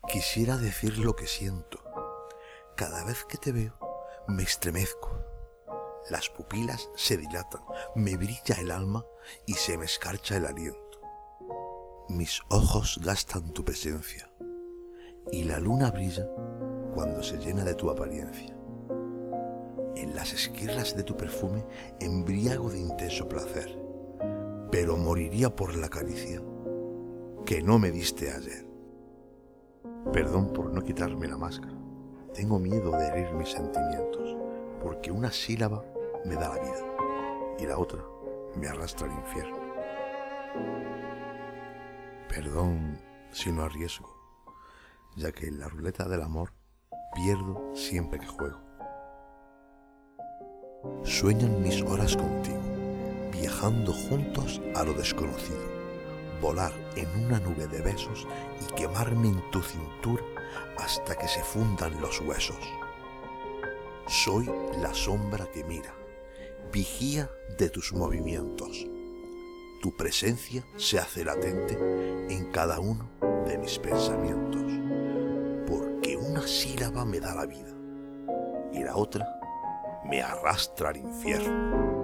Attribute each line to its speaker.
Speaker 1: Quisiera decir lo que siento. Cada vez que te veo, me estremezco. Las pupilas se dilatan, me brilla el alma y se me escarcha el aliento. Mis ojos gastan tu presencia y la luna brilla cuando se llena de tu apariencia. En las esquirlas de tu perfume embriago de intenso placer, pero moriría por la caricia que no me diste ayer. Perdón por no quitarme la máscara. Tengo miedo de herir mis sentimientos, porque una sílaba me da la vida y la otra me arrastra al infierno. Perdón si no arriesgo, ya que en la ruleta del amor pierdo siempre que juego. Sueñan mis horas contigo, viajando juntos a lo desconocido, volar en una nube de besos y quemarme en tu cintura hasta que se fundan los huesos. Soy la sombra que mira, vigía de tus movimientos. Tu presencia se hace latente en cada uno de mis pensamientos, porque una sílaba me da la vida y la otra me arrastra al infierno.